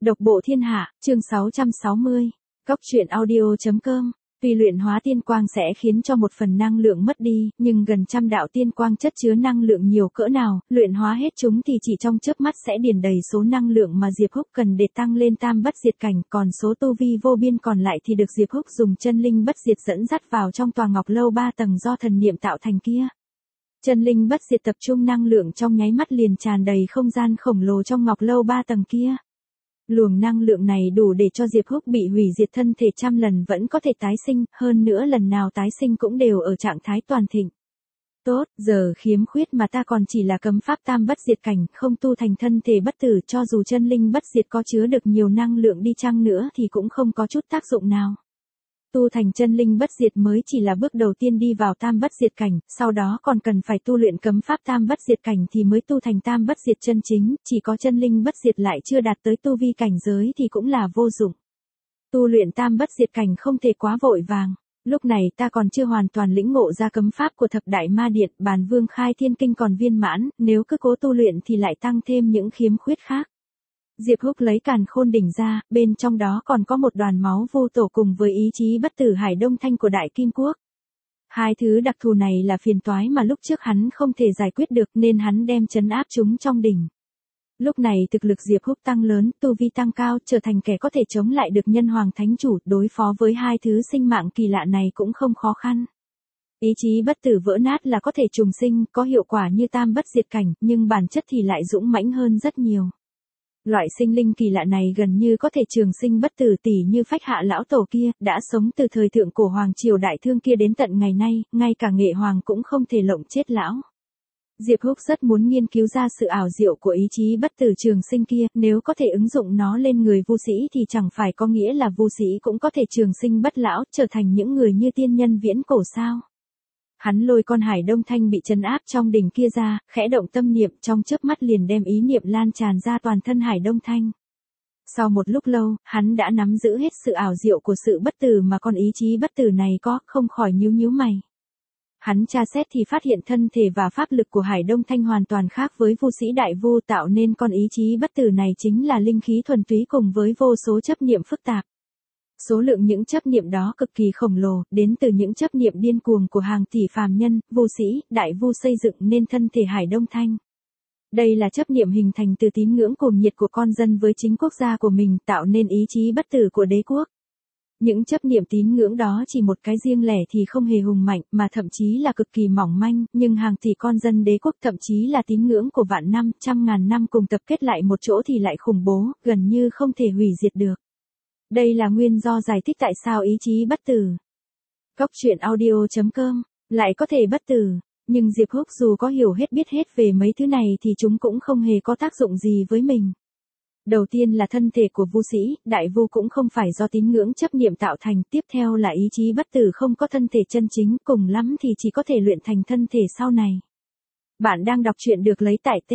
Độc bộ thiên hạ, chương 660. Cóc truyện audio.com. Tuy luyện hóa tiên quang sẽ khiến cho một phần năng lượng mất đi, nhưng gần trăm đạo tiên quang chất chứa năng lượng nhiều cỡ nào, luyện hóa hết chúng thì chỉ trong chớp mắt sẽ điền đầy số năng lượng mà Diệp Húc cần để tăng lên tam bất diệt cảnh, còn số tu vi vô biên còn lại thì được Diệp Húc dùng chân linh bất diệt dẫn dắt vào trong tòa ngọc lâu 3 tầng do thần niệm tạo thành kia. Chân linh bất diệt tập trung năng lượng trong nháy mắt liền tràn đầy không gian khổng lồ trong ngọc lâu 3 tầng kia. Luồng năng lượng này đủ để cho Diệp Húc bị hủy diệt thân thể trăm lần vẫn có thể tái sinh, hơn nữa lần nào tái sinh cũng đều ở trạng thái toàn thịnh. Tốt, giờ khiếm khuyết mà ta còn chỉ là cấm pháp tam bất diệt cảnh, không tu thành thân thể bất tử, cho dù chân linh bất diệt có chứa được nhiều năng lượng đi chăng nữa thì cũng không có chút tác dụng nào. Tu thành chân linh bất diệt mới chỉ là bước đầu tiên đi vào tam bất diệt cảnh, sau đó còn cần phải tu luyện cấm pháp tam bất diệt cảnh thì mới tu thành tam bất diệt chân chính, chỉ có chân linh bất diệt lại chưa đạt tới tu vi cảnh giới thì cũng là vô dụng. Tu luyện tam bất diệt cảnh không thể quá vội vàng. Lúc này ta còn chưa hoàn toàn lĩnh ngộ ra cấm pháp của thập đại ma điện, Bàn Vương Khai Thiên Kinh còn viên mãn, nếu cứ cố tu luyện thì lại tăng thêm những khiếm khuyết khác. Diệp Húc lấy càn khôn đỉnh ra, bên trong đó còn có một đoàn máu vô tổ cùng với ý chí bất tử Hải Đông Thanh của Đại Kim Quốc. Hai thứ đặc thù này là phiền toái mà lúc trước hắn không thể giải quyết được nên hắn đem trấn áp chúng trong đỉnh. Lúc này thực lực Diệp Húc tăng lớn, tu vi tăng cao, trở thành kẻ có thể chống lại được Nhân Hoàng Thánh Chủ, đối phó với hai thứ sinh mạng kỳ lạ này cũng không khó khăn. Ý chí bất tử vỡ nát là có thể trùng sinh, có hiệu quả như tam bất diệt cảnh, nhưng bản chất thì lại dũng mãnh hơn rất nhiều. Loại sinh linh kỳ lạ này gần như có thể trường sinh bất tử, tỉ như Phách Hạ lão tổ kia, đã sống từ thời thượng cổ hoàng triều đại thương kia đến tận ngày nay, ngay cả Nghệ Hoàng cũng không thể lộng chết lão. Diệp Húc rất muốn nghiên cứu ra sự ảo diệu của ý chí bất tử trường sinh kia, nếu có thể ứng dụng nó lên người vô sĩ thì chẳng phải có nghĩa là vô sĩ cũng có thể trường sinh bất lão, trở thành những người như tiên nhân viễn cổ sao. Hắn lôi con Hải Đông Thanh bị trấn áp trong đỉnh kia ra, khẽ động tâm niệm, trong chớp mắt liền đem ý niệm lan tràn ra toàn thân Hải Đông Thanh. Sau một lúc lâu, hắn đã nắm giữ hết sự ảo diệu của sự bất tử mà con ý chí bất tử này có, không khỏi nhíu nhíu mày. Hắn tra xét thì phát hiện thân thể và pháp lực của Hải Đông Thanh hoàn toàn khác với vô sĩ đại vu, tạo nên con ý chí bất tử này chính là linh khí thuần túy cùng với vô số chấp niệm phức tạp. Số lượng những chấp niệm đó cực kỳ khổng lồ, đến từ những chấp niệm điên cuồng của hàng tỷ phàm nhân, vô sĩ, đại vu xây dựng nên thân thể Hải Đông Thanh. Đây là chấp niệm hình thành từ tín ngưỡng cuồng nhiệt của con dân với chính quốc gia của mình, tạo nên ý chí bất tử của đế quốc. Những chấp niệm tín ngưỡng đó chỉ một cái riêng lẻ thì không hề hùng mạnh, mà thậm chí là cực kỳ mỏng manh, nhưng hàng tỷ con dân đế quốc, thậm chí là tín ngưỡng của vạn năm, trăm ngàn năm cùng tập kết lại một chỗ thì lại khủng bố, gần như không thể hủy diệt được. Đây là nguyên do giải thích tại sao ý chí bất tử. Cóc truyện audio.com lại có thể bất tử, nhưng Diệp Húc dù có hiểu hết biết hết về mấy thứ này thì chúng cũng không hề có tác dụng gì với mình. Đầu tiên là thân thể của vu sĩ, đại vu cũng không phải do tín ngưỡng chấp niệm tạo thành, tiếp theo là ý chí bất tử không có thân thể chân chính, cùng lắm thì chỉ có thể luyện thành thân thể sau này. Bạn đang đọc truyện được lấy tại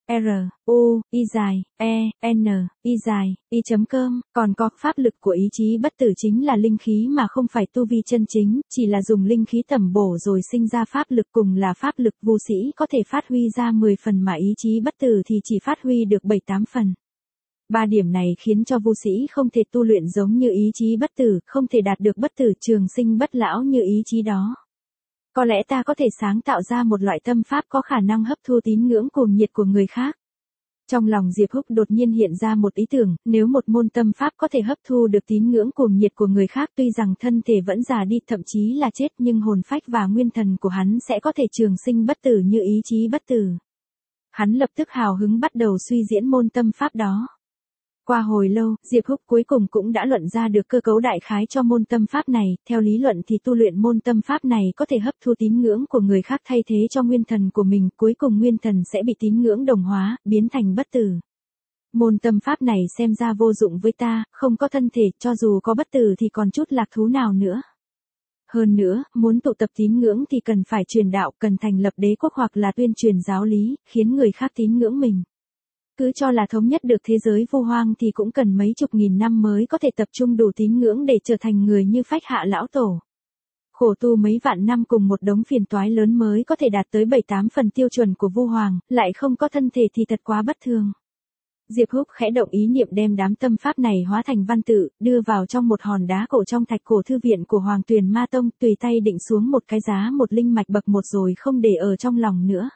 truiizai.com, còn có pháp lực của ý chí bất tử chính là linh khí mà không phải tu vi chân chính, chỉ là dùng linh khí tẩm bổ rồi sinh ra pháp lực, cùng là pháp lực vu sĩ có thể phát huy ra 10 phần mà ý chí bất tử thì chỉ phát huy được 7-8 phần. Ba điểm này khiến cho vô sĩ không thể tu luyện giống như ý chí bất tử, không thể đạt được bất tử trường sinh bất lão như ý chí đó. Có lẽ ta có thể sáng tạo ra một loại tâm pháp có khả năng hấp thu tín ngưỡng cuồng nhiệt của người khác. Trong lòng Diệp Húc đột nhiên hiện ra một ý tưởng, nếu một môn tâm pháp có thể hấp thu được tín ngưỡng cuồng nhiệt của người khác, tuy rằng thân thể vẫn già đi, thậm chí là chết, nhưng hồn phách và nguyên thần của hắn sẽ có thể trường sinh bất tử như ý chí bất tử. Hắn lập tức hào hứng bắt đầu suy diễn môn tâm pháp đó. Qua hồi lâu, Diệp Húc cuối cùng cũng đã luận ra được cơ cấu đại khái cho môn tâm pháp này, theo lý luận thì tu luyện môn tâm pháp này có thể hấp thu tín ngưỡng của người khác thay thế cho nguyên thần của mình, cuối cùng nguyên thần sẽ bị tín ngưỡng đồng hóa, biến thành bất tử. Môn tâm pháp này xem ra vô dụng với ta, không có thân thể, cho dù có bất tử thì còn chút lạc thú nào nữa. Hơn nữa, muốn tụ tập tín ngưỡng thì cần phải truyền đạo, cần thành lập đế quốc hoặc là tuyên truyền giáo lý, khiến người khác tín ngưỡng mình. Cứ cho là thống nhất được thế giới vô hoang thì cũng cần mấy chục nghìn năm mới có thể tập trung đủ tín ngưỡng để trở thành người như Phách Hạ lão tổ. Khổ tu mấy vạn năm cùng một đống phiền toái lớn mới có thể đạt tới 7-8 phần tiêu chuẩn của Vu Hoàng, lại không có thân thể thì thật quá bất thường. Diệp Húc khẽ động ý niệm đem đám tâm pháp này hóa thành văn tự, đưa vào trong một hòn đá cổ trong thạch cổ thư viện của Hoàng Tuyền Ma Tông, tùy tay định xuống một cái giá một linh mạch bậc một rồi không để ở trong lòng nữa.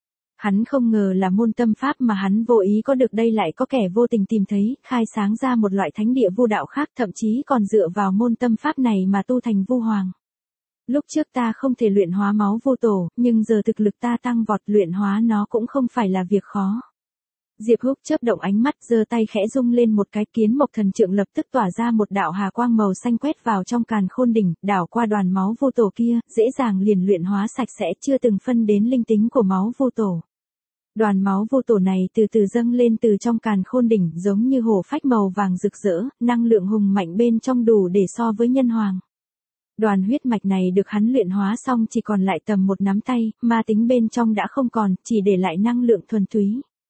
Hắn không ngờ là môn tâm pháp mà hắn vô ý có được đây lại có kẻ vô tình tìm thấy, khai sáng ra một loại thánh địa vu đạo khác, thậm chí còn dựa vào môn tâm pháp này mà tu thành vu hoàng. Lúc trước ta không thể luyện hóa máu vô tổ, nhưng giờ thực lực ta tăng vọt, luyện hóa nó cũng không phải là việc khó. Diệp Húc chớp động ánh mắt, giơ tay khẽ rung lên một cái, Kiến Mộc Thần Trượng lập tức tỏa ra một đạo hà quang màu xanh quét vào trong càn khôn đỉnh, đảo qua đoàn máu vô tổ kia, dễ dàng liền luyện hóa sạch sẽ, chưa từng phân đến linh tính của máu vô tổ. Đoàn máu vô tổ này từ từ dâng lên từ trong càn khôn đỉnh, giống như hổ phách màu vàng rực rỡ, năng lượng hùng mạnh bên trong đủ để so với nhân hoàng. Đoàn huyết mạch này được hắn luyện hóa xong chỉ còn lại tầm một nắm tay, ma tính bên trong đã không còn, chỉ để lại năng lượng thuần túy.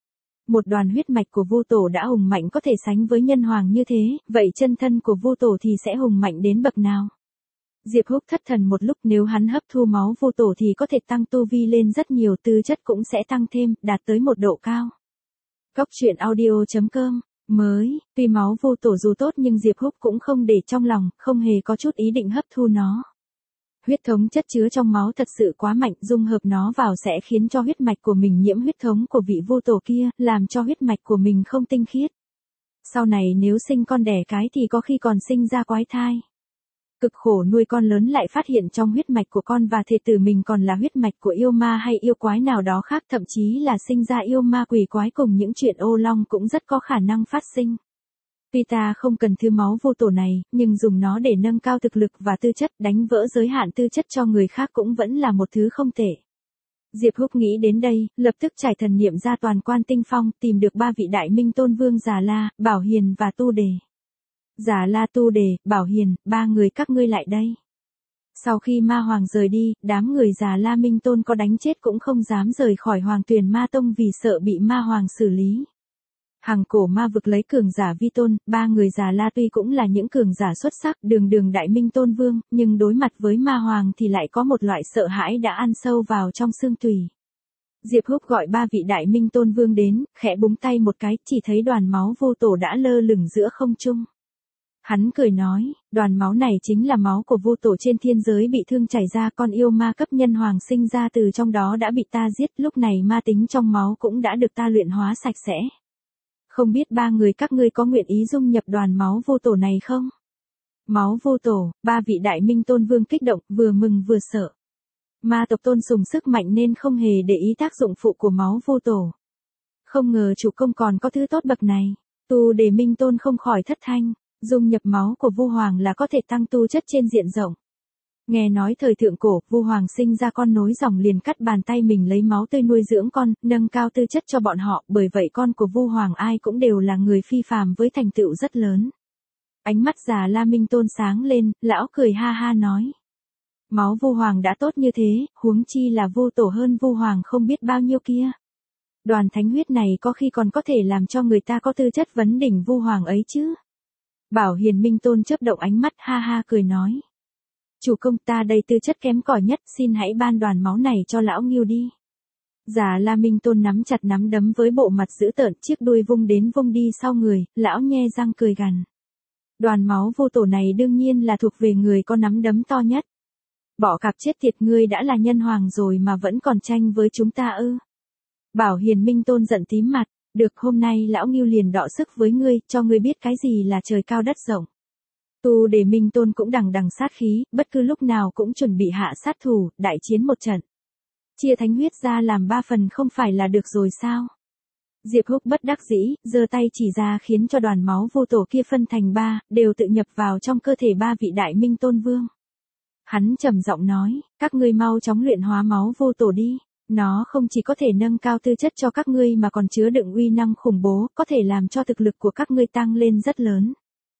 Một đoàn huyết mạch của vô tổ đã hùng mạnh có thể sánh với nhân hoàng như thế, vậy chân thân của vô tổ thì sẽ hùng mạnh đến bậc nào? Diệp Húc thất thần một lúc, nếu hắn hấp thu máu vô tổ thì có thể tăng tu vi lên rất nhiều, tư chất cũng sẽ tăng thêm, đạt tới một độ cao. Cóc truyện audio.com mới, tuy máu vô tổ dù tốt nhưng Diệp Húc cũng không để trong lòng, không hề có chút ý định hấp thu nó. Huyết thống chất chứa trong máu thật sự quá mạnh, dung hợp nó vào sẽ khiến cho huyết mạch của mình nhiễm huyết thống của vị vô tổ kia, làm cho huyết mạch của mình không tinh khiết. Sau này nếu sinh con đẻ cái thì có khi còn sinh ra quái thai. Cực khổ nuôi con lớn lại phát hiện trong huyết mạch của con và thê tử mình còn là huyết mạch của yêu ma hay yêu quái nào đó khác, thậm chí là sinh ra yêu ma quỷ quái, cùng những chuyện ô long cũng rất có khả năng phát sinh. Tuy ta không cần thứ máu vô tổ này, nhưng dùng nó để nâng cao thực lực và tư chất, đánh vỡ giới hạn tư chất cho người khác cũng vẫn là một thứ không tệ. Diệp Húc nghĩ đến đây, lập tức trải thần niệm ra toàn quan tinh phong, tìm được ba vị đại minh tôn vương Già La, Bảo Hiền và Tu Đề. Già La, Tu Đề, Bảo Hiền, ba người các ngươi lại đây. Sau khi ma hoàng rời đi, đám người Già La Minh Tôn có đánh chết cũng không dám rời khỏi Hoàng Tuyền Ma Tông vì sợ bị ma hoàng xử lý. Hàng cổ ma vực lấy cường giả vi tôn, ba người Già La tuy cũng là những cường giả xuất sắc, đường đại minh tôn vương, nhưng đối mặt với ma hoàng thì lại có một loại sợ hãi đã ăn sâu vào trong xương tủy. Diệp Húc gọi ba vị đại minh tôn vương đến, khẽ búng tay một cái, chỉ thấy đoàn máu vô tổ đã lơ lửng giữa không trung. Hắn cười nói, đoàn máu này chính là máu của vô tổ trên thiên giới bị thương chảy ra, con yêu ma cấp nhân hoàng sinh ra từ trong đó đã bị ta giết, lúc này ma tính trong máu cũng đã được ta luyện hóa sạch sẽ. Không biết ba người các ngươi có nguyện ý dung nhập đoàn máu vô tổ này không? Máu vô tổ, ba vị đại minh tôn vương kích động, vừa mừng vừa sợ. Ma tộc tôn sùng sức mạnh nên không hề để ý tác dụng phụ của máu vô tổ. Không ngờ chủ công còn có thứ tốt bậc này. Tu Đề Minh Tôn không khỏi thất thanh, dung nhập máu của Vu Hoàng là có thể tăng tu chất trên diện rộng. Nghe nói thời thượng cổ, Vu Hoàng sinh ra con nối dòng liền cắt bàn tay mình lấy máu tươi nuôi dưỡng con, nâng cao tư chất cho bọn họ, bởi vậy con của Vu Hoàng ai cũng đều là người phi phàm với thành tựu rất lớn. Ánh mắt Già La Minh Tôn sáng lên, lão cười ha ha nói. Máu Vu Hoàng đã tốt như thế, huống chi là vô tổ hơn Vu Hoàng không biết bao nhiêu kia. Đoàn thánh huyết này có khi còn có thể làm cho người ta có tư chất vấn đỉnh Vu Hoàng ấy chứ. Bảo Hiền Minh Tôn chớp động ánh mắt ha ha cười nói. Chủ công, ta đây tư chất kém cỏi nhất, xin hãy ban đoàn máu này cho lão Ngưu đi. Già La Minh Tôn nắm chặt nắm đấm với bộ mặt dữ tợn, chiếc đuôi vung đến vung đi sau người, lão nhe răng cười gằn. Đoàn máu vô tổ này đương nhiên là thuộc về người có nắm đấm to nhất. Bỏ cạp chết tiệt, ngươi đã là nhân hoàng rồi mà vẫn còn tranh với chúng ta ư? Bảo Hiền Minh Tôn giận tím mặt, được, hôm nay lão Ngưu liền đọ sức với ngươi, cho ngươi biết cái gì là trời cao đất rộng. Tu Đề Minh Tôn cũng đằng sát khí, bất cứ lúc nào cũng chuẩn bị hạ sát thủ, đại chiến một trận. Chia thánh huyết ra làm 3 phần không phải là được rồi sao? Diệp Húc bất đắc dĩ, giơ tay chỉ ra khiến cho đoàn máu vô tổ kia phân thành 3, đều tự nhập vào trong cơ thể 3 vị đại minh tôn vương. Hắn trầm giọng nói, các ngươi mau chóng luyện hóa máu vô tổ đi. Nó không chỉ có thể nâng cao tư chất cho các ngươi mà còn chứa đựng uy năng khủng bố, có thể làm cho thực lực của các ngươi tăng lên rất lớn.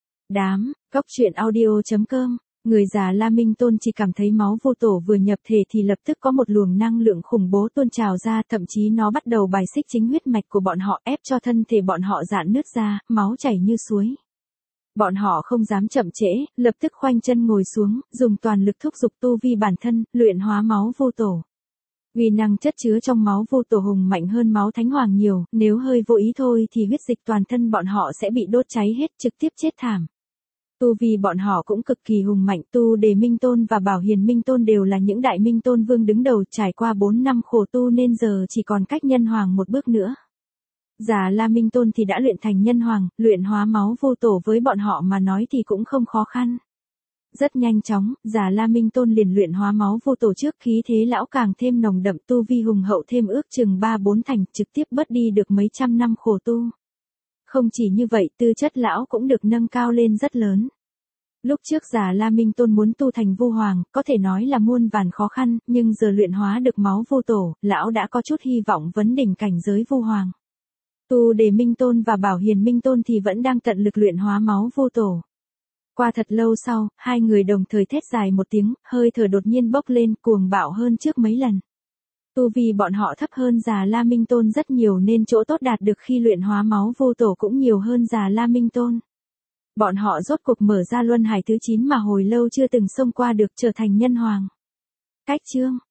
Cóc truyện audio.com, người Già La Minh Tôn chỉ cảm thấy máu vô tổ vừa nhập thể thì lập tức có một luồng năng lượng khủng bố tuôn trào ra, thậm chí nó bắt đầu bài xích chính huyết mạch của bọn họ, ép cho thân thể bọn họ rạn nứt ra, máu chảy như suối. Bọn họ không dám chậm trễ, lập tức khoanh chân ngồi xuống, dùng toàn lực thúc giục tu vi bản thân, luyện hóa máu vô tổ. Uy năng chất chứa trong máu vô tổ hùng mạnh hơn máu thánh hoàng nhiều, nếu hơi vô ý thôi thì huyết dịch toàn thân bọn họ sẽ bị đốt cháy hết, trực tiếp chết thảm. Tu vi bọn họ cũng cực kỳ hùng mạnh, Tu Đề Minh Tôn và Bảo Hiền Minh Tôn đều là những đại minh tôn vương đứng đầu, trải qua 4 năm khổ tu nên giờ chỉ còn cách nhân hoàng một bước nữa. Già La Minh Tôn thì đã luyện thành nhân hoàng, luyện hóa máu vô tổ với bọn họ mà nói thì cũng không khó khăn. Rất nhanh chóng, Già La Minh Tôn liền luyện hóa máu vô tổ trước, khí thế lão càng thêm nồng đậm, tu vi hùng hậu thêm ước chừng 3-4 thành, trực tiếp bớt đi được mấy trăm năm khổ tu. Không chỉ như vậy, tư chất lão cũng được nâng cao lên rất lớn. Lúc trước Già La Minh Tôn muốn tu thành Vu Hoàng, có thể nói là muôn vàn khó khăn, nhưng giờ luyện hóa được máu vô tổ, lão đã có chút hy vọng vấn đỉnh cảnh giới Vu Hoàng. Tu Đề Minh Tôn và Bảo Hiền Minh Tôn thì vẫn đang tận lực luyện hóa máu vô tổ. Qua thật lâu sau, hai người đồng thời thét dài một tiếng, hơi thở đột nhiên bốc lên, cuồng bạo hơn trước mấy lần. Tu vi bọn họ thấp hơn Già La Minh Tôn rất nhiều nên chỗ tốt đạt được khi luyện hóa máu vô tổ cũng nhiều hơn Già La Minh Tôn. Bọn họ rốt cuộc mở ra luân hải thứ 9 mà hồi lâu chưa từng xông qua được, trở thành nhân hoàng. Cách chương